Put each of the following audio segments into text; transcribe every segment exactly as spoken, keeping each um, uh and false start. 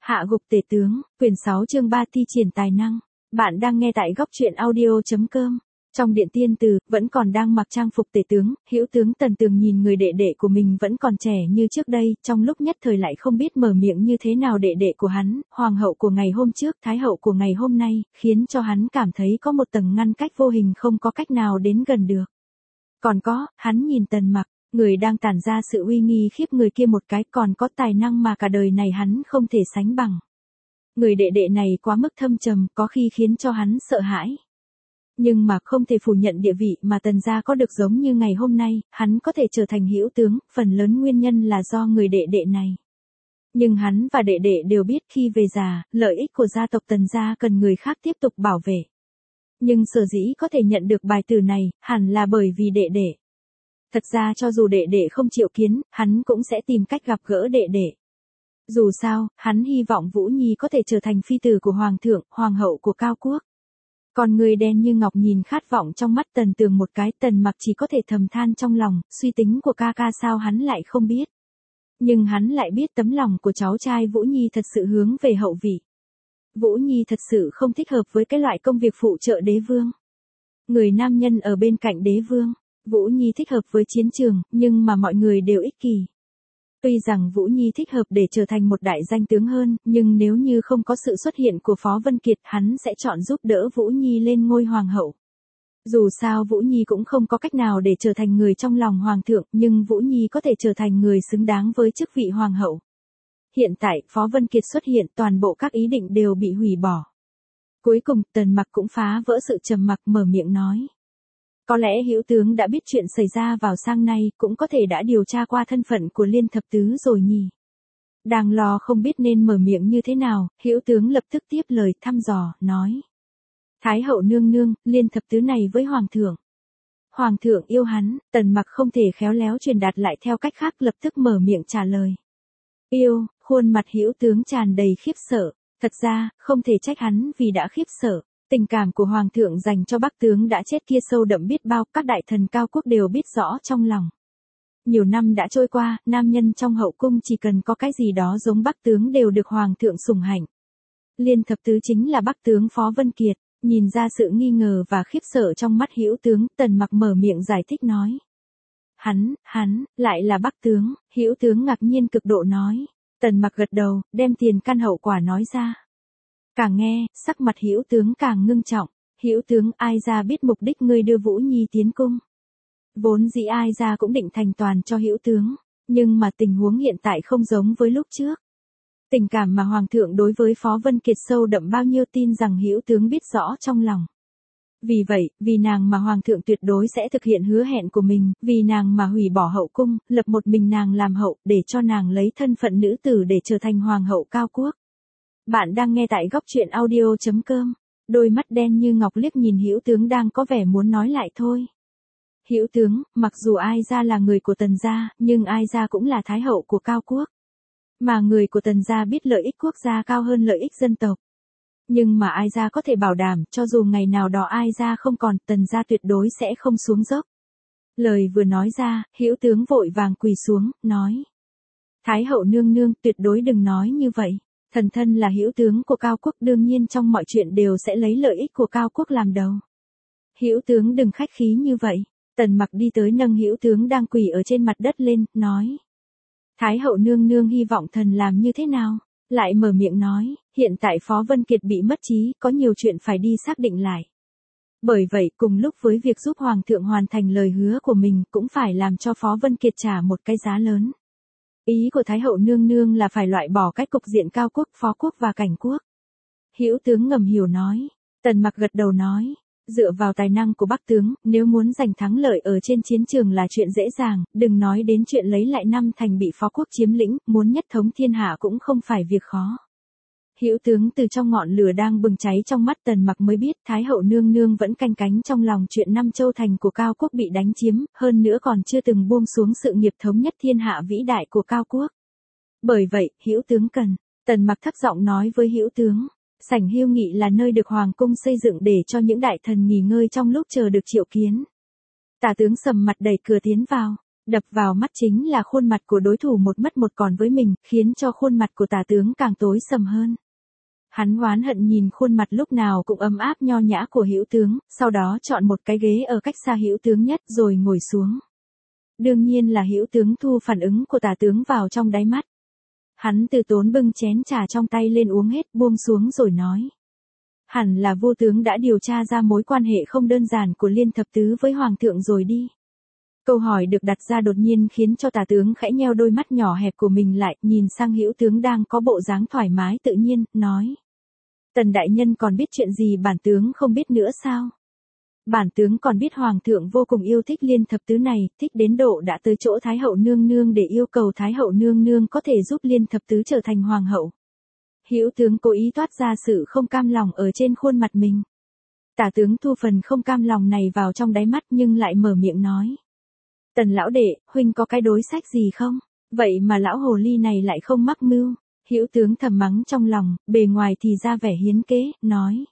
Hạ gục tể tướng, quyển sáu chương ba thi triển tài năng. Bạn đang nghe tại góc truyện audio.com. Trong điện tiên từ, vẫn còn đang mặc trang phục tể tướng, hữu tướng Tần Tường nhìn người đệ đệ của mình vẫn còn trẻ như trước đây, trong lúc nhất thời lại không biết mở miệng như thế nào đệ đệ của hắn, hoàng hậu của ngày hôm trước, thái hậu của ngày hôm nay, khiến cho hắn cảm thấy có một tầng ngăn cách vô hình không có cách nào đến gần được. Còn có, hắn nhìn Tần Mặc, người đang tản ra sự uy nghi khiếp người kia một cái, còn có tài năng mà cả đời này hắn không thể sánh bằng. Người đệ đệ này quá mức thâm trầm, có khi khiến cho hắn sợ hãi. Nhưng mà không thể phủ nhận địa vị mà Tần gia có được giống như ngày hôm nay, hắn có thể trở thành hữu tướng, phần lớn nguyên nhân là do người đệ đệ này. Nhưng hắn và đệ đệ đều biết khi về già, lợi ích của gia tộc Tần gia cần người khác tiếp tục bảo vệ. Nhưng sở dĩ có thể nhận được bài từ này, hẳn là bởi vì đệ đệ. Thật ra cho dù đệ đệ không chịu kiến, hắn cũng sẽ tìm cách gặp gỡ đệ đệ. Dù sao, hắn hy vọng Vũ Nhi có thể trở thành phi tử của hoàng thượng, hoàng hậu của Cao Quốc. Còn người đen như ngọc nhìn khát vọng trong mắt Tần Tường một cái, Tần Mặc chỉ có thể thầm than trong lòng, suy tính của ca ca sao hắn lại không biết. Nhưng hắn lại biết tấm lòng của cháu trai Vũ Nhi thật sự hướng về hậu vị. Vũ Nhi thật sự không thích hợp với cái loại công việc phụ trợ đế vương. Người nam nhân ở bên cạnh đế vương, Vũ Nhi thích hợp với chiến trường, nhưng mà mọi người đều ích kỷ. Tuy rằng Vũ Nhi thích hợp để trở thành một đại danh tướng hơn, nhưng nếu như không có sự xuất hiện của Phó Vân Kiệt, hắn sẽ chọn giúp đỡ Vũ Nhi lên ngôi hoàng hậu. Dù sao Vũ Nhi cũng không có cách nào để trở thành người trong lòng hoàng thượng, nhưng Vũ Nhi có thể trở thành người xứng đáng với chức vị hoàng hậu. Hiện tại, Phó Vân Kiệt xuất hiện, toàn bộ các ý định đều bị hủy bỏ. Cuối cùng, Tần Mặc cũng phá vỡ sự trầm mặc mở miệng nói. Có lẽ hữu tướng đã biết chuyện xảy ra vào sang nay, cũng có thể đã điều tra qua thân phận của Liên Thập Tứ rồi nhỉ. Đang lo không biết nên mở miệng như thế nào, hữu tướng lập tức tiếp lời thăm dò, nói. Thái hậu nương nương, Liên Thập Tứ này với hoàng thượng. Hoàng thượng yêu hắn, Tần Mặc không thể khéo léo truyền đạt lại theo cách khác, lập tức mở miệng trả lời. Yêu, khuôn mặt hữu tướng tràn đầy khiếp sợ, thật ra, không thể trách hắn vì đã khiếp sợ. Tình cảm của Hoàng thượng dành cho Bắc tướng đã chết kia sâu đậm biết bao, các đại thần Cao Quốc đều biết rõ trong lòng. Nhiều năm đã trôi qua, nam nhân trong hậu cung chỉ cần có cái gì đó giống Bắc tướng đều được Hoàng thượng sủng hạnh. Liên Thập Tứ chính là Bắc tướng Phó Vân Kiệt, nhìn ra sự nghi ngờ và khiếp sợ trong mắt hữu tướng, Tần Mặc mở miệng giải thích nói. Hắn, hắn, lại là Bắc tướng, hữu tướng ngạc nhiên cực độ nói. Tần Mặc gật đầu, đem tiền căn hậu quả nói ra. Càng nghe, sắc mặt hữu tướng càng ngưng trọng. Hữu tướng, ai ra biết mục đích ngươi đưa Vũ Nhi tiến cung. Vốn dĩ ai ra cũng định thành toàn cho hữu tướng, nhưng mà tình huống hiện tại không giống với lúc trước. Tình cảm mà hoàng thượng đối với Phó Vân Kiệt sâu đậm bao nhiêu tin rằng hữu tướng biết rõ trong lòng. Vì vậy, vì nàng mà hoàng thượng tuyệt đối sẽ thực hiện hứa hẹn của mình, vì nàng mà hủy bỏ hậu cung, lập một mình nàng làm hậu, để cho nàng lấy thân phận nữ tử để trở thành hoàng hậu Cao Quốc. Bạn đang nghe tại góc truyện audio.com. Đôi mắt đen như ngọc liếc nhìn hữu tướng đang có vẻ muốn nói lại thôi. Hữu tướng, mặc dù ai ra là người của Tần gia, nhưng ai ra cũng là thái hậu của Cao Quốc. Mà người của Tần gia biết lợi ích quốc gia cao hơn lợi ích dân tộc. Nhưng mà ai ra có thể bảo đảm, cho dù ngày nào đó ai ra không còn, Tần gia tuyệt đối sẽ không xuống dốc. Lời vừa nói ra, hữu tướng vội vàng quỳ xuống, nói. Thái hậu nương nương, tuyệt đối đừng nói như vậy. Thần thân là hữu tướng của Cao Quốc, đương nhiên trong mọi chuyện đều sẽ lấy lợi ích của Cao Quốc làm đầu. Hữu tướng đừng khách khí như vậy. Tần Mặc đi tới nâng hữu tướng đang quỳ ở trên mặt đất lên, nói. Thái hậu nương nương hy vọng thần làm như thế nào? Lại mở miệng nói, hiện tại Phó Vân Kiệt bị mất trí, có nhiều chuyện phải đi xác định lại. Bởi vậy, cùng lúc với việc giúp Hoàng thượng hoàn thành lời hứa của mình, cũng phải làm cho Phó Vân Kiệt trả một cái giá lớn. Ý của Thái hậu nương nương là phải loại bỏ cách cục diện Cao Quốc, Phó Quốc và Cảnh Quốc. Hữu tướng ngầm hiểu nói. Tần Mặc gật đầu nói. Dựa vào tài năng của Bắc tướng, nếu muốn giành thắng lợi ở trên chiến trường là chuyện dễ dàng, đừng nói đến chuyện lấy lại năm thành bị Phó Quốc chiếm lĩnh, muốn nhất thống thiên hạ cũng không phải việc khó. Hữu tướng từ trong ngọn lửa đang bừng cháy trong mắt Tần Mặc mới biết Thái hậu nương nương vẫn canh cánh trong lòng chuyện năm châu thành của Cao Quốc bị đánh chiếm, hơn nữa còn chưa từng buông xuống sự nghiệp thống nhất thiên hạ vĩ đại của Cao Quốc. Bởi vậy, hữu tướng cần. Tần Mặc thấp giọng nói với hữu tướng. Sảnh Hưu Nghị là nơi được hoàng cung xây dựng để cho những đại thần nghỉ ngơi trong lúc chờ được triệu kiến. Tả tướng sầm mặt đẩy cửa tiến vào. Đập vào mắt chính là khuôn mặt của đối thủ một mất một còn với mình, khiến cho khuôn mặt của tả tướng càng tối sầm hơn. Hắn oán hận nhìn khuôn mặt lúc nào cũng ấm áp nho nhã của Hữu tướng, sau đó chọn một cái ghế ở cách xa Hữu tướng nhất rồi ngồi xuống. Đương nhiên là Hữu tướng thu phản ứng của tả tướng vào trong đáy mắt. Hắn từ tốn bưng chén trà trong tay lên uống hết, buông xuống rồi nói. Hẳn là vô tướng đã điều tra ra mối quan hệ không đơn giản của Liên Thập Tứ với Hoàng thượng rồi đi. Câu hỏi được đặt ra đột nhiên khiến cho tả tướng khẽ nheo đôi mắt nhỏ hẹp của mình lại, nhìn sang Hữu tướng đang có bộ dáng thoải mái tự nhiên, nói. Tần đại nhân còn biết chuyện gì bản tướng không biết nữa sao? Bản tướng còn biết Hoàng thượng vô cùng yêu thích Liên Thập Tứ này, thích đến độ đã tới chỗ Thái hậu nương nương để yêu cầu Thái hậu nương nương có thể giúp Liên Thập Tứ trở thành Hoàng hậu. Hữu tướng cố ý toát ra sự không cam lòng ở trên khuôn mặt mình. Tả tướng thu phần không cam lòng này vào trong đáy mắt nhưng lại mở miệng nói. Tần lão đệ, huynh có cái đối sách gì không? Vậy mà lão hồ ly này lại không mắc mưu. Hữu tướng thầm mắng trong lòng, bề ngoài thì ra vẻ hiến kế, nói.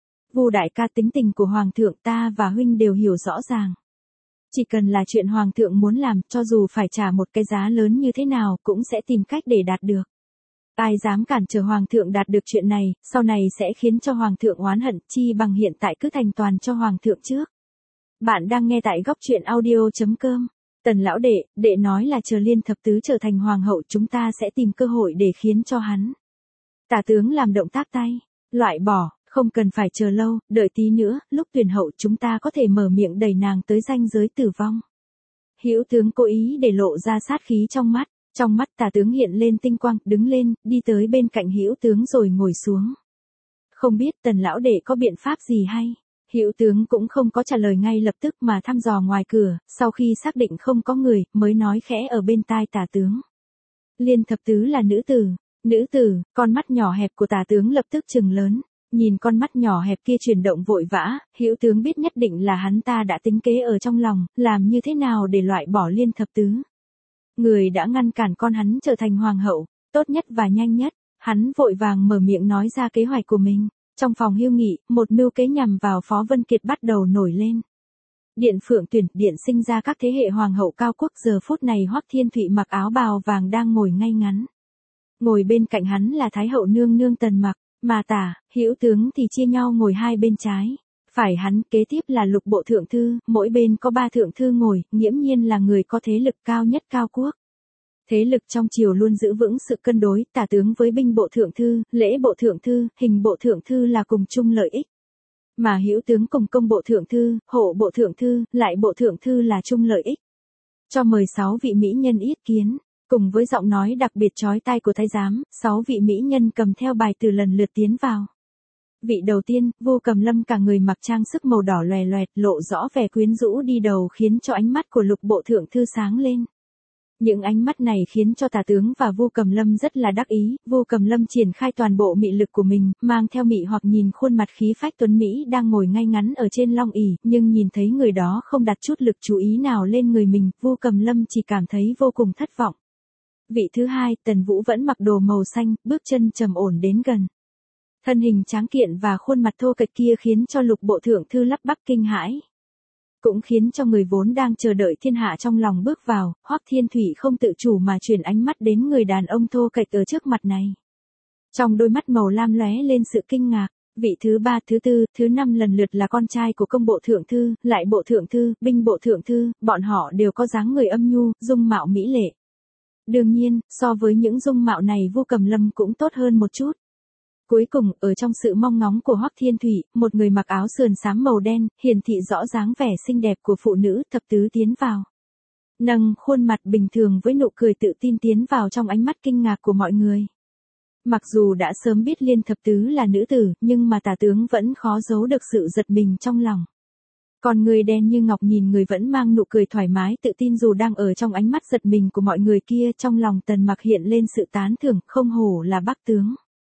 Vu đại ca tính tình của Hoàng thượng ta và huynh đều hiểu rõ ràng. Chỉ cần là chuyện Hoàng thượng muốn làm, cho dù phải trả một cái giá lớn như thế nào, cũng sẽ tìm cách để đạt được. Ai dám cản trở Hoàng thượng đạt được chuyện này, sau này sẽ khiến cho Hoàng thượng oán hận, chi bằng hiện tại cứ thành toàn cho Hoàng thượng trước. Bạn đang nghe tại góc truyện audio chấm com. Tần lão đệ, đệ nói là chờ Liên Thập Tứ trở thành Hoàng hậu chúng ta sẽ tìm cơ hội để khiến cho hắn. Tả tướng làm động tác tay, loại bỏ, không cần phải chờ lâu, đợi tí nữa, lúc tuyển hậu chúng ta có thể mở miệng đẩy nàng tới ranh giới tử vong. Hữu tướng cố ý để lộ ra sát khí trong mắt, trong mắt tả tướng hiện lên tinh quang, đứng lên, đi tới bên cạnh Hữu tướng rồi ngồi xuống. Không biết Tần lão đệ có biện pháp gì hay? Hữu tướng cũng không có trả lời ngay lập tức mà thăm dò ngoài cửa, sau khi xác định không có người, mới nói khẽ ở bên tai tả tướng. Liên Thập Tứ là nữ tử, nữ tử, con mắt nhỏ hẹp của tả tướng lập tức trừng lớn, nhìn con mắt nhỏ hẹp kia chuyển động vội vã, Hữu tướng biết nhất định là hắn ta đã tính kế ở trong lòng, làm như thế nào để loại bỏ Liên Thập Tứ. Người đã ngăn cản con hắn trở thành hoàng hậu, tốt nhất và nhanh nhất, hắn vội vàng mở miệng nói ra kế hoạch của mình. Trong phòng hưu nghị, một mưu kế nhằm vào Phó Vân Kiệt bắt đầu nổi lên. Điện Phượng tuyển, điện sinh ra các thế hệ hoàng hậu cao quốc giờ phút này Hoắc Thiên Thụy mặc áo bào vàng đang ngồi ngay ngắn. Ngồi bên cạnh hắn là Thái hậu nương nương Tần Mặc, mà tả, Hữu tướng thì chia nhau ngồi hai bên trái. Phải hắn, kế tiếp là lục bộ thượng thư, mỗi bên có ba thượng thư ngồi, nghiễm nhiên là người có thế lực cao nhất cao quốc. Thế lực trong triều luôn giữ vững sự cân đối, tả tướng với binh bộ thượng thư, lễ bộ thượng thư, hình bộ thượng thư là cùng chung lợi ích. Mà Hữu tướng cùng công bộ thượng thư, hộ bộ thượng thư, lại bộ thượng thư là chung lợi ích. Cho mời sáu vị mỹ nhân yết kiến, cùng với giọng nói đặc biệt chói tai của thái giám, sáu vị mỹ nhân cầm theo bài từ lần lượt tiến vào. Vị đầu tiên, Vu Cầm Lâm cả người mặc trang sức màu đỏ loè loẹt, lộ rõ vẻ quyến rũ đi đầu khiến cho ánh mắt của lục bộ thượng thư sáng lên. Những ánh mắt này khiến cho tả tướng và Vu Cầm Lâm rất là đắc ý, Vu Cầm Lâm triển khai toàn bộ mị lực của mình, mang theo mị hoặc nhìn khuôn mặt khí phách tuấn Mỹ đang ngồi ngay ngắn ở trên long ỷ, nhưng nhìn thấy người đó không đặt chút lực chú ý nào lên người mình, Vu Cầm Lâm chỉ cảm thấy vô cùng thất vọng. Vị thứ hai, Tần Vũ vẫn mặc đồ màu xanh, bước chân trầm ổn đến gần. Thân hình tráng kiện và khuôn mặt thô kệch kia khiến cho lục bộ thượng thư lắp bắp kinh hãi. Cũng khiến cho người vốn đang chờ đợi thiên hạ trong lòng bước vào, Hoắc Thiên Thụy không tự chủ mà chuyển ánh mắt đến người đàn ông thô kệch ở trước mặt này. Trong đôi mắt màu lam lóe lên sự kinh ngạc, vị thứ ba, thứ tư, thứ năm lần lượt là con trai của công bộ thượng thư, lại bộ thượng thư, binh bộ thượng thư, bọn họ đều có dáng người âm nhu, dung mạo mỹ lệ. Đương nhiên, so với những dung mạo này Vu Cầm Lâm cũng tốt hơn một chút. Cuối cùng, ở trong sự mong ngóng của Hoắc Thiên Thụy, một người mặc áo sườn xám màu đen, hiển thị rõ dáng vẻ xinh đẹp của phụ nữ thập tứ tiến vào. Nâng khuôn mặt bình thường với nụ cười tự tin tiến vào trong ánh mắt kinh ngạc của mọi người. Mặc dù đã sớm biết Liên thập tứ là nữ tử, nhưng mà tả tướng vẫn khó giấu được sự giật mình trong lòng. Còn người đen như ngọc nhìn người vẫn mang nụ cười thoải mái tự tin dù đang ở trong ánh mắt giật mình của mọi người kia, trong lòng Tần Mặc hiện lên sự tán thưởng, không hổ là Bắc tướng.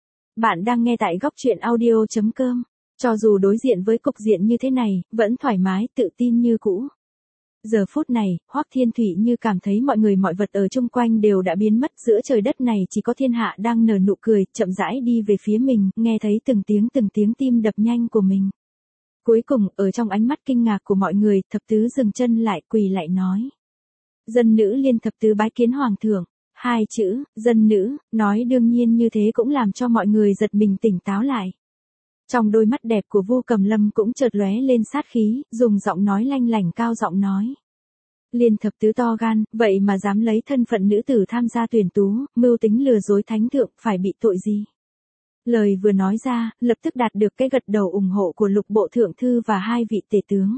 Bạn đang nghe tại góc truyện audio chấm com. Cho dù đối diện với cục diện như thế này, vẫn thoải mái, tự tin như cũ. Giờ phút này, Hoắc Thiên Thụy như cảm thấy mọi người mọi vật ở chung quanh đều đã biến mất, giữa trời đất này chỉ có thiên hạ đang nở nụ cười, chậm rãi đi về phía mình, nghe thấy từng tiếng từng tiếng tim đập nhanh của mình. Cuối cùng, ở trong ánh mắt kinh ngạc của mọi người, thập tứ dừng chân lại, quỳ lại nói. Dân nữ Liên Thập Tứ bái kiến hoàng thượng. Hai chữ, dân nữ, nói đương nhiên như thế cũng làm cho mọi người giật mình tỉnh táo lại. Trong đôi mắt đẹp của Vu Cầm Lâm cũng chợt lóe lên sát khí, dùng giọng nói lanh lảnh cao giọng nói. Liên Thập Tứ to gan, vậy mà dám lấy thân phận nữ tử tham gia tuyển tú, mưu tính lừa dối thánh thượng, phải bị tội gì? Lời vừa nói ra, lập tức đạt được cái gật đầu ủng hộ của Lục Bộ Thượng Thư và hai vị tể tướng.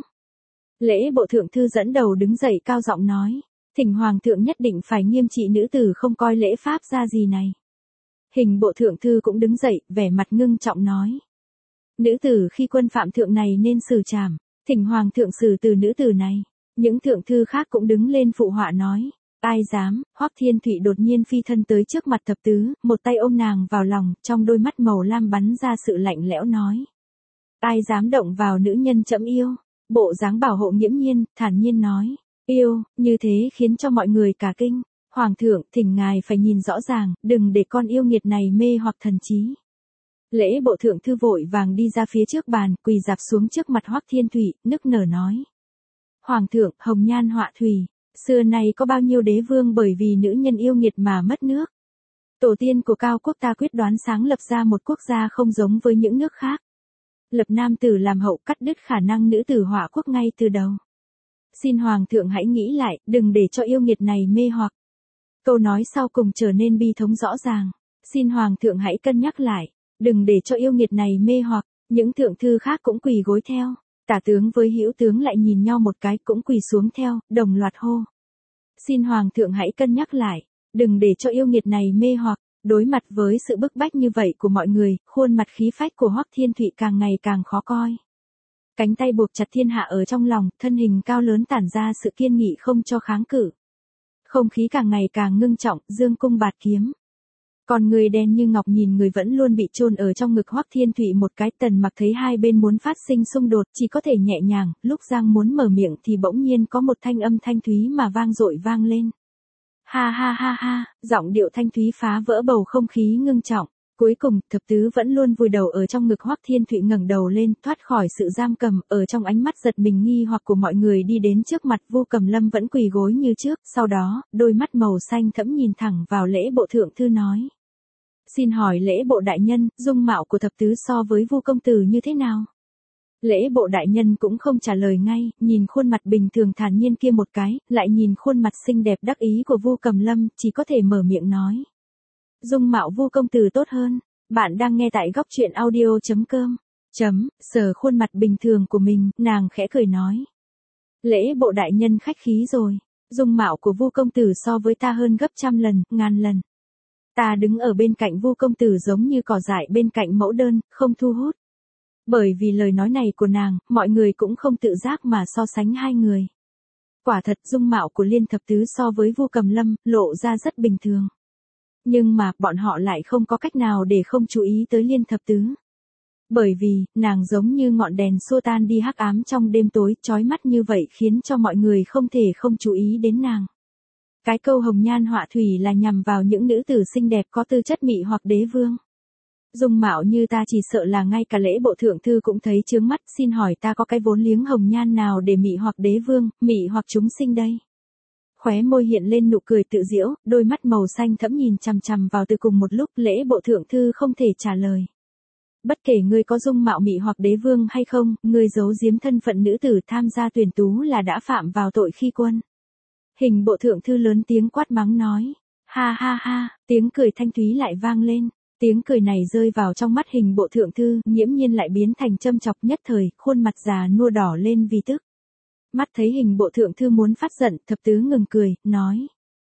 Lễ Bộ Thượng Thư dẫn đầu đứng dậy cao giọng nói. Thỉnh hoàng thượng nhất định phải nghiêm trị nữ tử không coi lễ pháp ra gì này. Hình Bộ Thượng Thư cũng đứng dậy, vẻ mặt ngưng trọng nói. Nữ tử khi quân phạm thượng này nên xử trảm, thỉnh hoàng thượng xử từ nữ tử này. Những thượng thư khác cũng đứng lên phụ họa nói. Ai dám, Hoắc Thiên Thụy đột nhiên phi thân tới trước mặt thập tứ, một tay ôm nàng vào lòng, trong đôi mắt màu lam bắn ra sự lạnh lẽo nói. Ai dám động vào nữ nhân trẫm yêu, bộ dáng bảo hộ nghiễm nhiên, thản nhiên nói. Yêu, như thế khiến cho mọi người cả kinh. Hoàng thượng, thỉnh ngài phải nhìn rõ ràng, đừng để con yêu nghiệt này mê hoặc thần trí. Lễ Bộ Thượng Thư vội vàng đi ra phía trước bàn, quỳ dạp xuống trước mặt Hoắc Thiên Thụy, nức nở nói. Hoàng thượng, hồng nhan họa thủy, xưa nay có bao nhiêu đế vương bởi vì nữ nhân yêu nghiệt mà mất nước. Tổ tiên của Cao Quốc ta quyết đoán sáng lập ra một quốc gia không giống với những nước khác. Lập nam tử làm hậu, cắt đứt khả năng nữ tử họa quốc ngay từ đầu. Xin hoàng thượng hãy nghĩ lại, đừng để cho yêu nghiệt này mê hoặc. Câu nói sau cùng trở nên bi thống rõ ràng. Xin hoàng thượng hãy cân nhắc lại, đừng để cho yêu nghiệt này mê hoặc. Những thượng thư khác cũng quỳ gối theo. Tả tướng với hữu tướng lại nhìn nhau một cái cũng quỳ xuống theo, đồng loạt hô. Xin hoàng thượng hãy cân nhắc lại, đừng để cho yêu nghiệt này mê hoặc. Đối mặt với sự bức bách như vậy của mọi người, khuôn mặt khí phách của Hoắc Thiên Thụy càng ngày càng khó coi. Cánh tay buộc chặt thiên hạ ở trong lòng, thân hình cao lớn tản ra sự kiên nghị không cho kháng cự. Không khí càng ngày càng ngưng trọng, dương cung bạt kiếm. Còn người đen như ngọc nhìn người vẫn luôn bị chôn ở trong ngực Hoắc Thiên Thụy một cái. Tần Mặc thấy hai bên muốn phát sinh xung đột, chỉ có thể nhẹ nhàng, lúc Giang muốn mở miệng thì bỗng nhiên có một thanh âm thanh thúy mà vang dội vang lên. Ha ha ha ha, giọng điệu thanh thúy phá vỡ bầu không khí ngưng trọng. Cuối cùng, thập tứ vẫn luôn vùi đầu ở trong ngực Hoắc Thiên Thụy ngẩng đầu lên, thoát khỏi sự giam cầm, ở trong ánh mắt giật mình nghi hoặc của mọi người đi đến trước mặt Vu Cầm Lâm vẫn quỳ gối như trước, sau đó, đôi mắt màu xanh thẫm nhìn thẳng vào Lễ Bộ Thượng Thư nói. Xin hỏi Lễ Bộ đại nhân, dung mạo của thập tứ so với Vu công tử như thế nào? Lễ Bộ đại nhân cũng không trả lời ngay, nhìn khuôn mặt bình thường thản nhiên kia một cái, lại nhìn khuôn mặt xinh đẹp đắc ý của Vu Cầm Lâm, chỉ có thể mở miệng nói. Dung mạo Vu công tử tốt hơn. Bạn đang nghe tại góc truyện audio chấm com. Chấm, sờ khuôn mặt bình thường của mình, nàng khẽ cười nói. Lễ Bộ đại nhân khách khí rồi. Dung mạo của Vu công tử so với ta hơn gấp trăm lần, ngàn lần. Ta đứng ở bên cạnh Vu công tử giống như cỏ dại bên cạnh mẫu đơn, không thu hút. Bởi vì lời nói này của nàng, mọi người cũng không tự giác mà so sánh hai người. Quả thật dung mạo của Liên Thập Tứ so với Vu Cầm Lâm, lộ ra rất bình thường. Nhưng mà, bọn họ lại không có cách nào để không chú ý tới Liên Thập Tứ. Bởi vì, nàng giống như ngọn đèn xua tan đi hắc ám trong đêm tối, chói mắt như vậy khiến cho mọi người không thể không chú ý đến nàng. Cái câu hồng nhan họa thủy là nhằm vào những nữ tử xinh đẹp có tư chất mị hoặc đế vương. Dung mạo như ta chỉ sợ là ngay cả Lễ Bộ Thượng Thư cũng thấy chướng mắt, xin hỏi ta có cái vốn liếng hồng nhan nào để mị hoặc đế vương, mị hoặc chúng sinh đây? Khóe môi hiện lên nụ cười tự giễu, đôi mắt màu xanh thẫm nhìn chằm chằm vào từ cùng một lúc. Lễ Bộ Thượng Thư không thể trả lời. Bất kể ngươi có dung mạo mị hoặc đế vương hay không, ngươi giấu giếm thân phận nữ tử tham gia tuyển tú là đã phạm vào tội khi quân. Hình Bộ Thượng Thư lớn tiếng quát mắng nói. Ha ha ha, tiếng cười thanh thúy lại vang lên. Tiếng cười này rơi vào trong mắt Hình Bộ Thượng Thư, nghiễm nhiên lại biến thành châm chọc nhất thời, khuôn mặt già nua đỏ lên vì tức. Mắt thấy Hình Bộ Thượng Thư muốn phát giận, thập tứ ngừng cười, nói.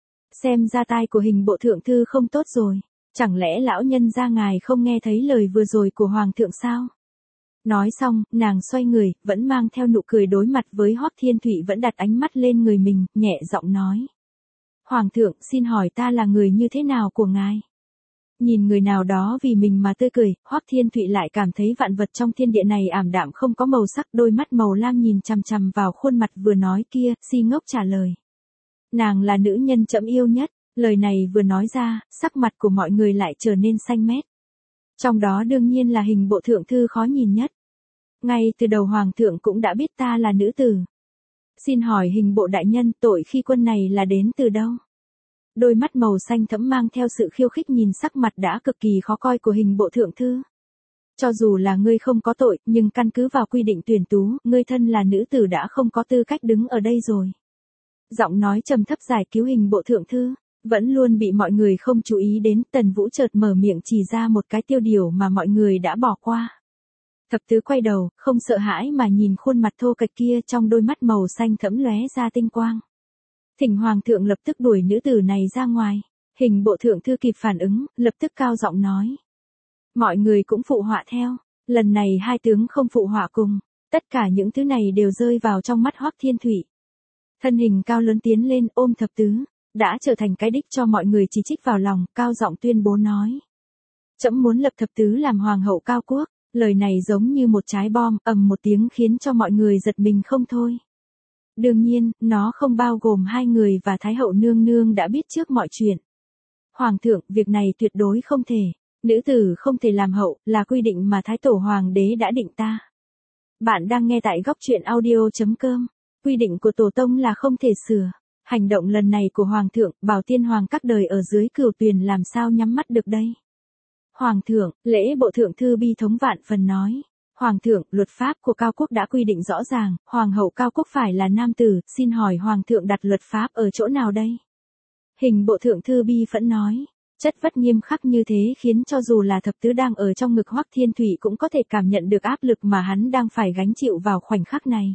Xem ra tai của Hình Bộ Thượng Thư không tốt rồi. Chẳng lẽ lão nhân gia ngài không nghe thấy lời vừa rồi của Hoàng thượng sao? Nói xong, nàng xoay người, vẫn mang theo nụ cười đối mặt với Hoắc Thiên Thụy vẫn đặt ánh mắt lên người mình, nhẹ giọng nói. Hoàng thượng, xin hỏi ta là người như thế nào của ngài? Nhìn người nào đó vì mình mà tươi cười, Hoắc Thiên Thụy lại cảm thấy vạn vật trong thiên địa này ảm đạm không có màu sắc, đôi mắt màu lam nhìn chằm chằm vào khuôn mặt vừa nói kia, si ngốc trả lời. Nàng là nữ nhân trẫm yêu nhất, lời này vừa nói ra, sắc mặt của mọi người lại trở nên xanh mét. Trong đó đương nhiên là Hình Bộ Thượng Thư khó nhìn nhất. Ngay từ đầu Hoàng thượng cũng đã biết ta là nữ tử. Xin hỏi hình bộ đại nhân, tội khi quân này là đến từ đâu? Đôi mắt màu xanh thẫm mang theo sự khiêu khích nhìn sắc mặt đã cực kỳ khó coi của hình bộ thượng thư. Cho dù là ngươi không có tội, nhưng căn cứ vào quy định tuyển tú, ngươi thân là nữ tử đã không có tư cách đứng ở đây rồi. Giọng nói trầm thấp giải cứu hình bộ thượng thư, vẫn luôn bị mọi người không chú ý đến, Tần Vũ chợt mở miệng chỉ ra một cái tiêu điều mà mọi người đã bỏ qua. Thập tứ quay đầu, không sợ hãi mà nhìn khuôn mặt thô kệch kia, trong đôi mắt màu xanh thẫm lóe ra tinh quang. Thỉnh hoàng thượng lập tức đuổi nữ tử này ra ngoài. Hình bộ thượng thư kịp phản ứng, lập tức cao giọng nói. Mọi người cũng phụ họa theo, lần này hai tướng không phụ họa cùng, tất cả những thứ này đều rơi vào trong mắt Hoắc Thiên Thụy. Thân hình cao lớn tiến lên ôm thập tứ, đã trở thành cái đích cho mọi người chỉ trích vào lòng, cao giọng tuyên bố nói. Trẫm muốn lập thập tứ làm hoàng hậu cao quốc, lời này giống như một trái bom, ầm một tiếng khiến cho mọi người giật mình không thôi. Đương nhiên, nó không bao gồm hai người và Thái hậu nương nương đã biết trước mọi chuyện. Hoàng thượng, việc này tuyệt đối không thể. Nữ tử không thể làm hậu, là quy định mà Thái tổ hoàng đế đã định ta. Bạn đang nghe tại góc truyện audio chấm com. Quy định của tổ tông là không thể sửa. Hành động lần này của hoàng thượng, bảo tiên hoàng các đời ở dưới cửu tuyền làm sao nhắm mắt được đây. Hoàng thượng, lễ bộ thượng thư bi thống vạn phần nói. Hoàng thượng, luật pháp của cao quốc đã quy định rõ ràng, hoàng hậu cao quốc phải là nam tử, xin hỏi hoàng thượng đặt luật pháp ở chỗ nào đây? Hình bộ thượng thư bi phẫn nói. Chất vất nghiêm khắc như thế khiến cho dù là thập tứ đang ở trong ngực Hoắc Thiên Thụy cũng có thể cảm nhận được áp lực mà hắn đang phải gánh chịu vào khoảnh khắc này.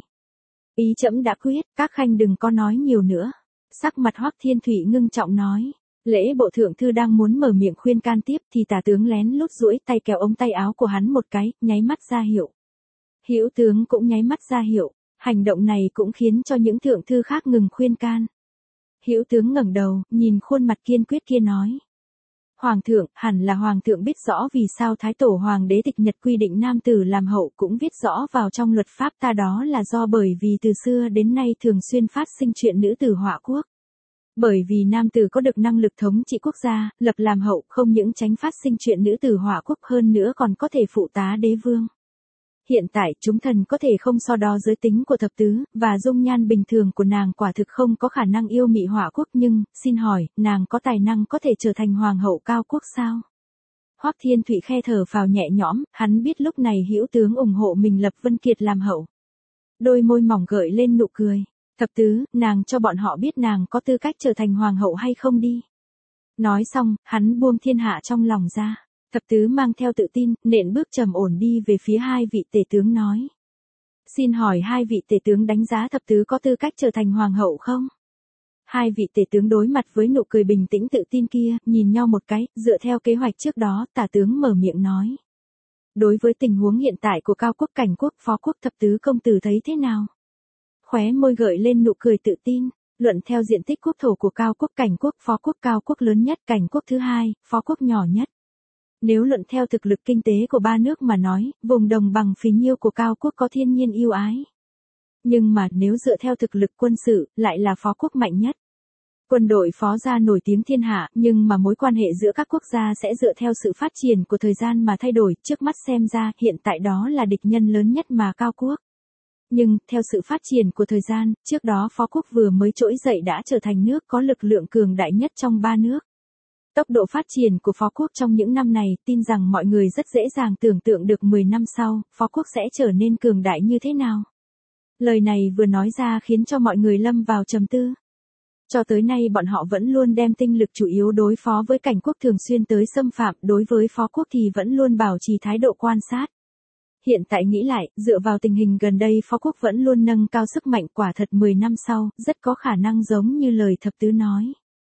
Ý trẫm đã quyết, các khanh đừng có nói nhiều nữa. Sắc mặt Hoắc Thiên Thụy ngưng trọng nói. Lễ bộ thượng thư đang muốn mở miệng khuyên can tiếp thì tả tướng lén lút duỗi tay kéo ống tay áo của hắn một cái, nháy mắt ra hiệu. Hữu tướng cũng nháy mắt ra hiệu, hành động này cũng khiến cho những thượng thư khác ngừng khuyên can. Hữu tướng ngẩng đầu, nhìn khuôn mặt kiên quyết kia nói. Hoàng thượng, hẳn là hoàng thượng biết rõ vì sao Thái tổ hoàng đế tịch nhật quy định nam tử làm hậu cũng viết rõ vào trong luật pháp ta, đó là do bởi vì từ xưa đến nay thường xuyên phát sinh chuyện nữ tử họa quốc. Bởi vì nam tử có được năng lực thống trị quốc gia, lập làm hậu không những tránh phát sinh chuyện nữ tử họa quốc hơn nữa còn có thể phụ tá đế vương. Hiện tại chúng thần có thể không so đo giới tính của thập tứ, và dung nhan bình thường của nàng quả thực không có khả năng yêu mị họa quốc, nhưng, xin hỏi, nàng có tài năng có thể trở thành hoàng hậu cao quốc sao? Hoắc Thiên Thụy khe thở phào nhẹ nhõm, hắn biết lúc này Hữu tướng ủng hộ mình lập Vân Kiệt làm hậu. Đôi môi mỏng gợi lên nụ cười. Thập tứ, nàng cho bọn họ biết nàng có tư cách trở thành hoàng hậu hay không đi. Nói xong, hắn buông thiên hạ trong lòng ra. Thập tứ mang theo tự tin, nện bước trầm ổn đi về phía hai vị tể tướng nói. Xin hỏi hai vị tể tướng đánh giá thập tứ có tư cách trở thành hoàng hậu không? Hai vị tể tướng đối mặt với nụ cười bình tĩnh tự tin kia, nhìn nhau một cái, dựa theo kế hoạch trước đó, tả tướng mở miệng nói. Đối với tình huống hiện tại của cao quốc cảnh quốc phó quốc thập tứ công tử thấy thế nào? Khóe môi gợi lên nụ cười tự tin, luận theo diện tích quốc thổ của cao quốc cảnh quốc phó quốc cao quốc lớn nhất, cảnh quốc thứ hai, phó quốc nhỏ nhất. Nếu luận theo thực lực kinh tế của ba nước mà nói, vùng đồng bằng phì nhiêu của cao quốc có thiên nhiên ưu ái. Nhưng mà nếu dựa theo thực lực quân sự, lại là phó quốc mạnh nhất. Quân đội phó gia nổi tiếng thiên hạ, nhưng mà mối quan hệ giữa các quốc gia sẽ dựa theo sự phát triển của thời gian mà thay đổi, trước mắt xem ra hiện tại đó là địch nhân lớn nhất mà cao quốc. Nhưng, theo sự phát triển của thời gian, trước đó phó quốc vừa mới trỗi dậy đã trở thành nước có lực lượng cường đại nhất trong ba nước. Tốc độ phát triển của phó quốc trong những năm này, tin rằng mọi người rất dễ dàng tưởng tượng được mười năm sau, phó quốc sẽ trở nên cường đại như thế nào. Lời này vừa nói ra khiến cho mọi người lâm vào trầm tư. Cho tới nay bọn họ vẫn luôn đem tinh lực chủ yếu đối phó với cảnh quốc thường xuyên tới xâm phạm, đối với phó quốc thì vẫn luôn bảo trì thái độ quan sát. Hiện tại nghĩ lại, dựa vào tình hình gần đây phó quốc vẫn luôn nâng cao sức mạnh, quả thật mười năm sau, rất có khả năng giống như lời thập tứ nói.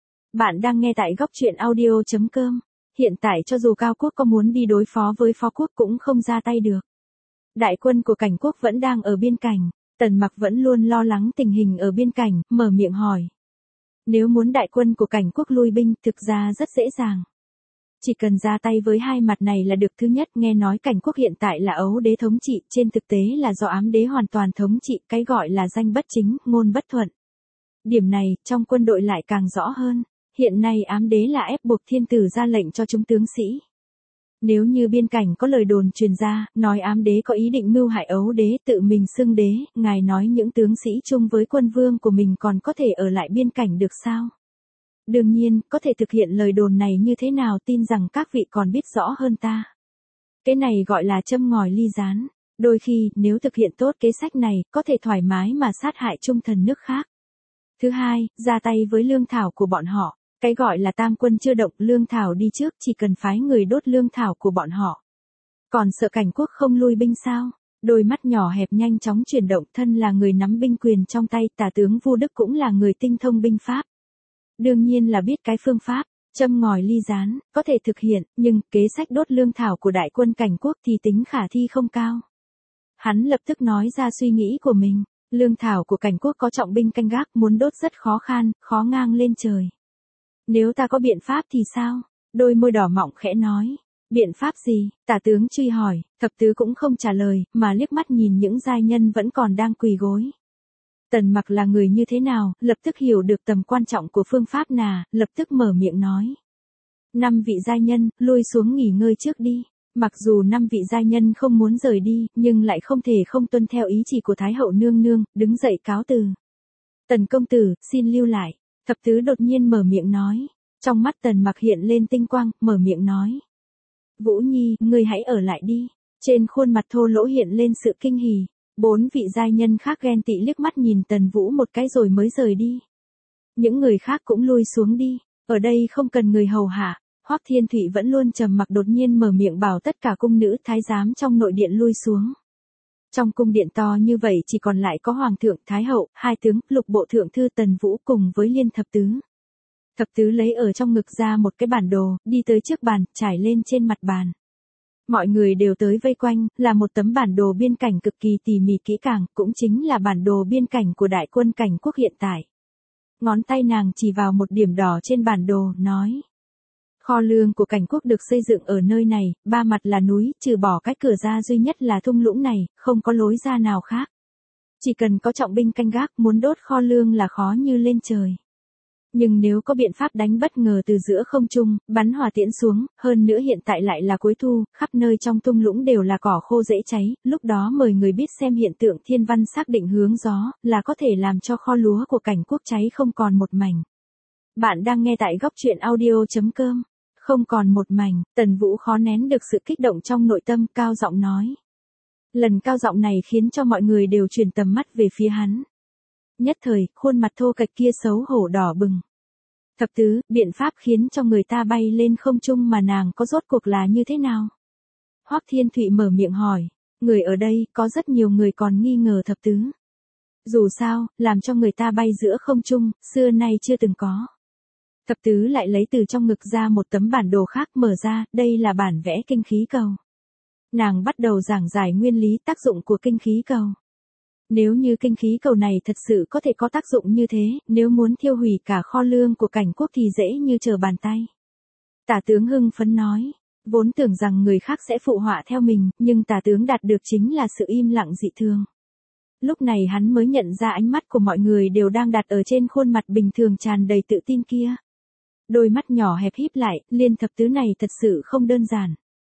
Bạn đang nghe tại góc truyện audio chấm com. Hiện tại cho dù cao quốc có muốn đi đối phó với phó quốc cũng không ra tay được. Đại quân của cảnh quốc vẫn đang ở biên cảnh, Tần Mặc vẫn luôn lo lắng tình hình ở biên cảnh, mở miệng hỏi. Nếu muốn đại quân của cảnh quốc lui binh, thực ra rất dễ dàng. Chỉ cần ra tay với hai mặt này là được. Thứ nhất, nghe nói cảnh quốc hiện tại là ấu đế thống trị, trên thực tế là do ám đế hoàn toàn thống trị, cái gọi là danh bất chính, ngôn bất thuận. Điểm này, trong quân đội lại càng rõ hơn. Hiện nay ám đế là ép buộc thiên tử ra lệnh cho chúng tướng sĩ. Nếu như biên cảnh có lời đồn truyền ra, nói ám đế có ý định mưu hại Ấu đế tự mình xưng đế, ngài nói những tướng sĩ chung với quân vương của mình còn có thể ở lại biên cảnh được sao? Đương nhiên, có thể thực hiện lời đồn này như thế nào tin rằng các vị còn biết rõ hơn ta. Cái này gọi là châm ngòi ly gián. Đôi khi, nếu thực hiện tốt kế sách này, có thể thoải mái mà sát hại trung thần nước khác. Thứ hai, ra tay với lương thảo của bọn họ. Cái gọi là tam quân chưa động, lương thảo đi trước, chỉ cần phái người đốt lương thảo của bọn họ. Còn sợ cảnh quốc không lui binh sao? Đôi mắt nhỏ hẹp nhanh chóng chuyển động, thân là người nắm binh quyền trong tay, tả tướng Vu Đức cũng là người tinh thông binh pháp. Đương nhiên là biết cái phương pháp, châm ngòi ly gián, có thể thực hiện, nhưng kế sách đốt lương thảo của đại quân cảnh quốc thì tính khả thi không cao. Hắn lập tức nói ra suy nghĩ của mình, lương thảo của cảnh quốc có trọng binh canh gác, muốn đốt rất khó khăn, khó ngang lên trời. Nếu ta có biện pháp thì sao? Đôi môi đỏ mọng khẽ nói. Biện pháp gì? Tả tướng truy hỏi, thập tứ cũng không trả lời, mà liếc mắt nhìn những giai nhân vẫn còn đang quỳ gối. Tần Mặc là người như thế nào, lập tức hiểu được tầm quan trọng của phương pháp nà, lập tức mở miệng nói. Năm vị giai nhân, lui xuống nghỉ ngơi trước đi. Mặc dù năm vị giai nhân không muốn rời đi, nhưng lại không thể không tuân theo ý chỉ của Thái hậu nương nương, đứng dậy cáo từ. Tần công tử, xin lưu lại. Thập tứ đột nhiên mở miệng nói. Trong mắt Tần Mặc hiện lên tinh quang, mở miệng nói. Vũ Nhi, ngươi hãy ở lại đi. Trên khuôn mặt thô lỗ hiện lên sự kinh hỉ. Bốn vị giai nhân khác ghen tị liếc mắt nhìn Tần Vũ một cái rồi mới rời đi. Những người khác cũng lui xuống đi. Ở đây không cần người hầu hạ. Hoắc Thiên Thụy vẫn luôn trầm mặc đột nhiên mở miệng bảo tất cả cung nữ thái giám trong nội điện lui xuống. Trong cung điện to như vậy chỉ còn lại có Hoàng thượng, Thái hậu, hai tướng, lục bộ thượng thư Tần Vũ cùng với Liên thập tứ. Thập tứ lấy ở trong ngực ra một cái bản đồ, đi tới trước bàn, trải lên trên mặt bàn. Mọi người đều tới vây quanh, là một tấm bản đồ biên cảnh cực kỳ tỉ mỉ kỹ càng, cũng chính là bản đồ biên cảnh của đại quân cảnh quốc hiện tại. Ngón tay nàng chỉ vào một điểm đỏ trên bản đồ, nói. Kho lương của cảnh quốc được xây dựng ở nơi này, ba mặt là núi, trừ bỏ cái cửa ra duy nhất là thung lũng này, không có lối ra nào khác. Chỉ cần có trọng binh canh gác, muốn đốt kho lương là khó như lên trời. Nhưng nếu có biện pháp đánh bất ngờ từ giữa không trung, bắn hỏa tiễn xuống, hơn nữa hiện tại lại là cuối thu, khắp nơi trong thung lũng đều là cỏ khô dễ cháy, lúc đó mời người biết xem hiện tượng thiên văn xác định hướng gió, là có thể làm cho kho lúa của cảnh quốc cháy không còn một mảnh. Bạn đang nghe tại góc truyện audio chấm com. Không còn một mảnh, Tần Vũ khó nén được sự kích động trong nội tâm, cao giọng nói. Lần cao giọng này khiến cho mọi người đều chuyển tầm mắt về phía hắn. Nhất thời, khuôn mặt thô kệch kia xấu hổ đỏ bừng. Thập tứ, biện pháp khiến cho người ta bay lên không trung mà nàng có rốt cuộc là như thế nào? Hoắc Thiên Thụy mở miệng hỏi. Người ở đây, có rất nhiều người còn nghi ngờ thập tứ. Dù sao, làm cho người ta bay giữa không trung, xưa nay chưa từng có. Thập tứ lại lấy từ trong ngực ra một tấm bản đồ khác, mở ra, đây là bản vẽ kinh khí cầu. Nàng bắt đầu giảng giải nguyên lý tác dụng của kinh khí cầu. Nếu như kinh khí cầu này thật sự có thể có tác dụng như thế, nếu muốn thiêu hủy cả kho lương của cảnh quốc thì dễ như trở bàn tay. Tả tướng hưng phấn nói, vốn tưởng rằng người khác sẽ phụ họa theo mình, nhưng tả tướng đạt được chính là sự im lặng dị thường. Lúc này hắn mới nhận ra ánh mắt của mọi người đều đang đặt ở trên khuôn mặt bình thường tràn đầy tự tin kia. Đôi mắt nhỏ hẹp híp lại, Liên thập tứ này thật sự không đơn giản.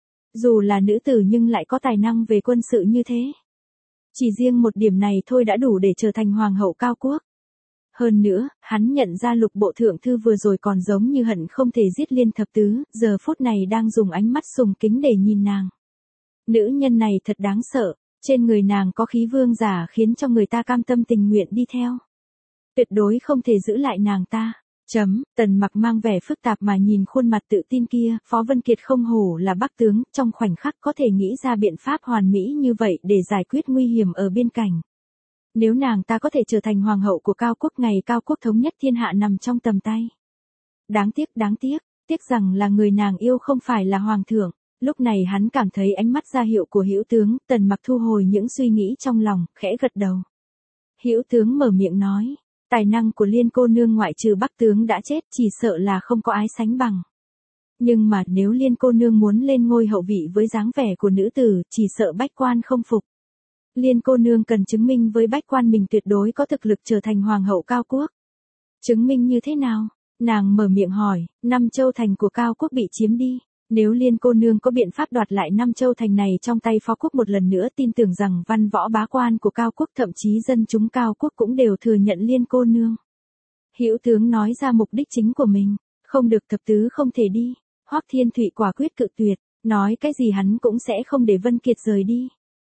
Dù là nữ tử nhưng lại có tài năng về quân sự như thế. Chỉ riêng một điểm này thôi đã đủ để trở thành hoàng hậu cao quốc. Hơn nữa, hắn nhận ra lục bộ thượng thư vừa rồi còn giống như hận không thể giết Liên thập tứ, giờ phút này đang dùng ánh mắt sùng kính để nhìn nàng. Nữ nhân này thật đáng sợ, trên người nàng có khí vương giả khiến cho người ta cam tâm tình nguyện đi theo. Tuyệt đối không thể giữ lại nàng ta. Chấm, Tần Mặc mang vẻ phức tạp mà nhìn khuôn mặt tự tin kia, Phó Vân Kiệt không hổ là Bắc tướng, trong khoảnh khắc có thể nghĩ ra biện pháp hoàn mỹ như vậy để giải quyết nguy hiểm ở biên cảnh. Nếu nàng ta có thể trở thành hoàng hậu của cao quốc, ngày cao quốc thống nhất thiên hạ nằm trong tầm tay. Đáng tiếc, đáng tiếc, tiếc rằng là người nàng yêu không phải là hoàng thượng. Lúc này hắn cảm thấy ánh mắt ra hiệu của Hữu tướng, Tần Mặc thu hồi những suy nghĩ trong lòng, khẽ gật đầu. Hữu tướng mở miệng nói. Tài năng của Liên cô nương ngoại trừ Bắc tướng đã chết chỉ sợ là không có ai sánh bằng. Nhưng mà nếu Liên cô nương muốn lên ngôi hậu vị với dáng vẻ của nữ tử, chỉ sợ bách quan không phục. Liên cô nương cần chứng minh với bách quan mình tuyệt đối có thực lực trở thành hoàng hậu cao quốc. Chứng minh như thế nào? Nàng mở miệng hỏi, năm châu thành của cao quốc bị chiếm đi. Nếu Liên cô nương có biện pháp đoạt lại năm châu thành này trong tay phó quốc một lần nữa, tin tưởng rằng văn võ bá quan của Cao quốc thậm chí dân chúng Cao quốc cũng đều thừa nhận Liên cô nương. Hữu tướng nói ra mục đích chính của mình, không được, thập tứ không thể đi. Hoắc Thiên Thụy quả quyết cự tuyệt, nói cái gì hắn cũng sẽ không để Vân Kiệt rời đi.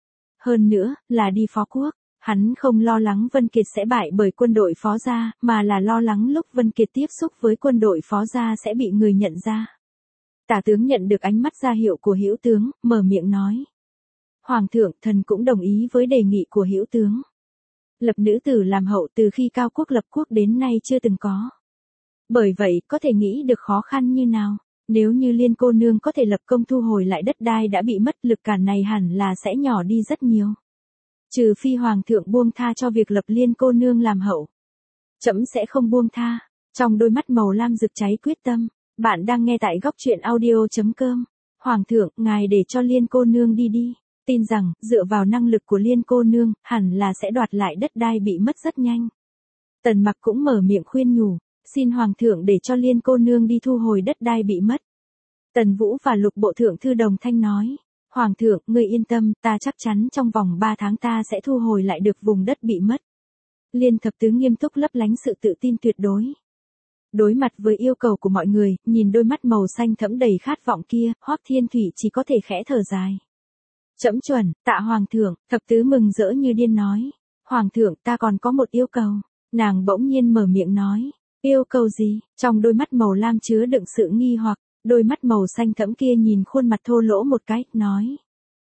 Hơn nữa, là đi phó quốc, hắn không lo lắng Vân Kiệt sẽ bại bởi quân đội phó gia, mà là lo lắng lúc Vân Kiệt tiếp xúc với quân đội phó gia sẽ bị người nhận ra. Tả tướng nhận được ánh mắt ra hiệu của Hữu tướng, mở miệng nói. Hoàng thượng, thần cũng đồng ý với đề nghị của Hữu tướng. Lập nữ tử làm hậu từ khi Cao quốc lập quốc đến nay chưa từng có. Bởi vậy, có thể nghĩ được khó khăn như nào. Nếu như Liên cô nương có thể lập công thu hồi lại đất đai đã bị mất, lực cản này hẳn là sẽ nhỏ đi rất nhiều. Trừ phi Hoàng thượng buông tha cho việc lập Liên cô nương làm hậu. Trẫm sẽ không buông tha. Trong đôi mắt màu lam rực cháy quyết tâm. Bạn đang nghe tại góc truyện audio chấm com. Hoàng thượng, ngài để cho Liên cô nương đi đi. Tin rằng, dựa vào năng lực của Liên cô nương, hẳn là sẽ đoạt lại đất đai bị mất rất nhanh. Tần Mặc cũng mở miệng khuyên nhủ. Xin Hoàng thượng để cho Liên cô nương đi thu hồi đất đai bị mất. Tần Vũ và Lục bộ thượng thư đồng thanh nói. Hoàng thượng, ngươi yên tâm, ta chắc chắn trong vòng ba tháng ta sẽ thu hồi lại được vùng đất bị mất. Liên thập tứ nghiêm túc lấp lánh sự tự tin tuyệt đối. Đối mặt với yêu cầu của mọi người, nhìn đôi mắt màu xanh thẫm đầy khát vọng kia, Hoắc Thiên Thụy chỉ có thể khẽ thở dài. Trẫm chuẩn, tạ Hoàng thượng, thập tứ mừng rỡ như điên nói. Hoàng thượng, ta còn có một yêu cầu. Nàng bỗng nhiên mở miệng nói. Yêu cầu gì? Trong đôi mắt màu lam chứa đựng sự nghi hoặc, đôi mắt màu xanh thẫm kia nhìn khuôn mặt thô lỗ một cái, nói.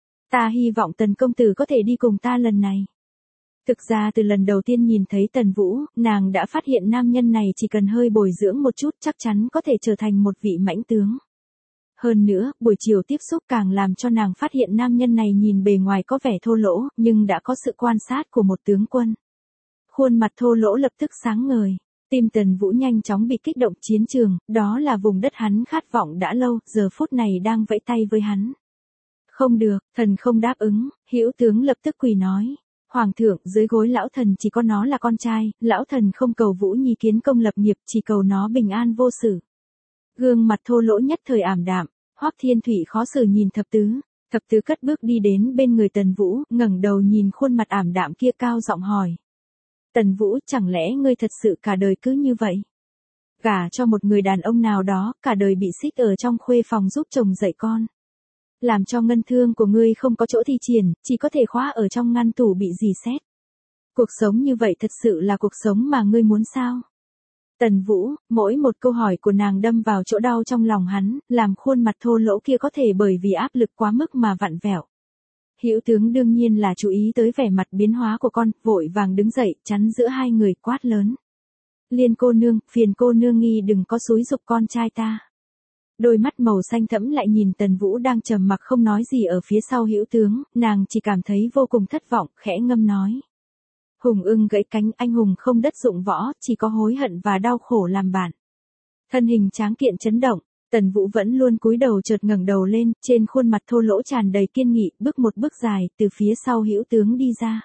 Ta hy vọng Tần công tử có thể đi cùng ta lần này. Thực ra từ lần đầu tiên nhìn thấy Tần Vũ, nàng đã phát hiện nam nhân này chỉ cần hơi bồi dưỡng một chút chắc chắn có thể trở thành một vị mãnh tướng. Hơn nữa, buổi chiều tiếp xúc càng làm cho nàng phát hiện nam nhân này nhìn bề ngoài có vẻ thô lỗ, nhưng đã có sự quan sát của một tướng quân. Khuôn mặt thô lỗ lập tức sáng ngời. Tim Tần Vũ nhanh chóng bị kích động, chiến trường, đó là vùng đất hắn khát vọng đã lâu, giờ phút này đang vẫy tay với hắn. Không được, thần không đáp ứng, Hữu tướng lập tức quỳ nói. Hoàng thượng, dưới gối lão thần chỉ có nó là con trai, lão thần không cầu Vũ Nhi kiến công lập nghiệp, chỉ cầu nó bình an vô sự. Gương mặt thô lỗ nhất thời ảm đạm, Hoắc Thiên Thụy khó xử nhìn thập tứ. Thập tứ cất bước đi đến bên người Tần Vũ, ngẩng đầu nhìn khuôn mặt ảm đạm kia cao giọng hỏi. Tần Vũ, chẳng lẽ ngươi thật sự cả đời cứ như vậy? Gả cho một người đàn ông nào đó, cả đời bị xích ở trong khuê phòng giúp chồng dạy con. Làm cho ngân thương của ngươi không có chỗ thi triển, chỉ có thể khóa ở trong ngăn tủ bị dì xét. Cuộc sống như vậy thật sự là cuộc sống mà ngươi muốn sao? Tần Vũ, mỗi một câu hỏi của nàng đâm vào chỗ đau trong lòng hắn, làm khuôn mặt thô lỗ kia có thể bởi vì áp lực quá mức mà vặn vẹo. Hữu tướng đương nhiên là chú ý tới vẻ mặt biến hóa của con, vội vàng đứng dậy, chắn giữa hai người, quát lớn. Liên cô nương, phiền cô nương nghi đừng có xúi giục con trai ta. Đôi mắt màu xanh thẫm lại nhìn Tần Vũ đang trầm mặc không nói gì ở phía sau Hữu tướng, nàng chỉ cảm thấy vô cùng thất vọng, khẽ ngâm nói. Hùng ưng gãy cánh, anh hùng không đất dụng võ, chỉ có hối hận và đau khổ làm bạn. Thân hình tráng kiện chấn động, Tần Vũ vẫn luôn cúi đầu chợt ngẩng đầu lên, trên khuôn mặt thô lỗ tràn đầy kiên nghị, bước một bước dài, từ phía sau Hữu tướng đi ra.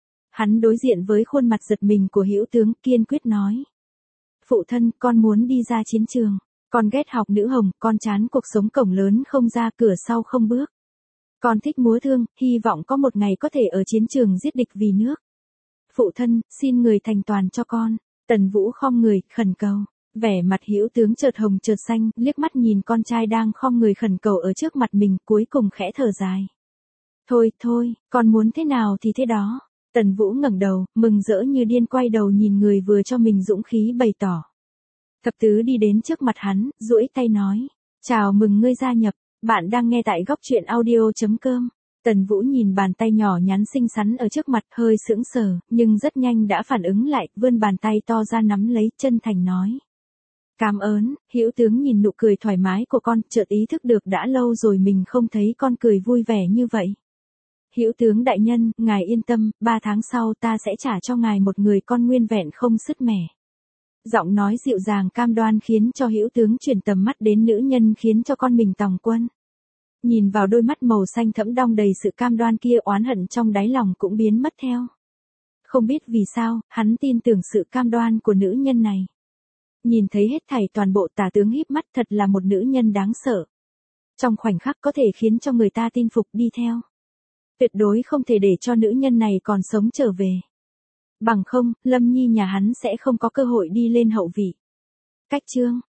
Hắn đối diện với khuôn mặt giật mình của Hữu tướng, kiên quyết nói. Phụ thân, con muốn đi ra chiến trường. Con ghét học nữ hồng, con chán cuộc sống cổng lớn không ra cửa sau không bước. Con thích múa thương, hy vọng có một ngày có thể ở chiến trường giết địch vì nước. Phụ thân, xin người thành toàn cho con. Tần Vũ khom người, khẩn cầu. Vẻ mặt Hữu tướng chợt hồng chợt xanh, liếc mắt nhìn con trai đang khom người khẩn cầu ở trước mặt mình, cuối cùng khẽ thở dài. Thôi, thôi, con muốn thế nào thì thế đó. Tần Vũ ngẩng đầu, mừng rỡ như điên quay đầu nhìn người vừa cho mình dũng khí bày tỏ. Thập tứ đi đến trước mặt hắn, duỗi tay nói. Chào mừng ngươi gia nhập, bạn đang nghe tại góc truyện audio chấm com. Tần Vũ nhìn bàn tay nhỏ nhắn xinh xắn ở trước mặt, hơi sững sờ, nhưng rất nhanh đã phản ứng lại, vươn bàn tay to ra nắm lấy, chân thành nói. Cảm ơn. Hữu tướng nhìn nụ cười thoải mái của con, chợt ý thức được đã lâu rồi mình không thấy con cười vui vẻ như vậy. Hữu tướng đại nhân, ngài yên tâm, ba tháng sau ta sẽ trả cho ngài một người con nguyên vẹn không sứt mẻ. Giọng nói dịu dàng cam đoan khiến cho Hữu tướng chuyển tầm mắt đến nữ nhân khiến cho con mình tòng quân. Nhìn vào đôi mắt màu xanh thẫm đong đầy sự cam đoan kia, oán hận trong đáy lòng cũng biến mất theo. Không biết vì sao, hắn tin tưởng sự cam đoan của nữ nhân này. Nhìn thấy hết thảy toàn bộ, Tả tướng híp mắt, thật là một nữ nhân đáng sợ. Trong khoảnh khắc có thể khiến cho người ta tin phục đi theo. Tuyệt đối không thể để cho nữ nhân này còn sống trở về. Bằng không, Lâm Nhi nhà hắn sẽ không có cơ hội đi lên hậu vị. Cách chương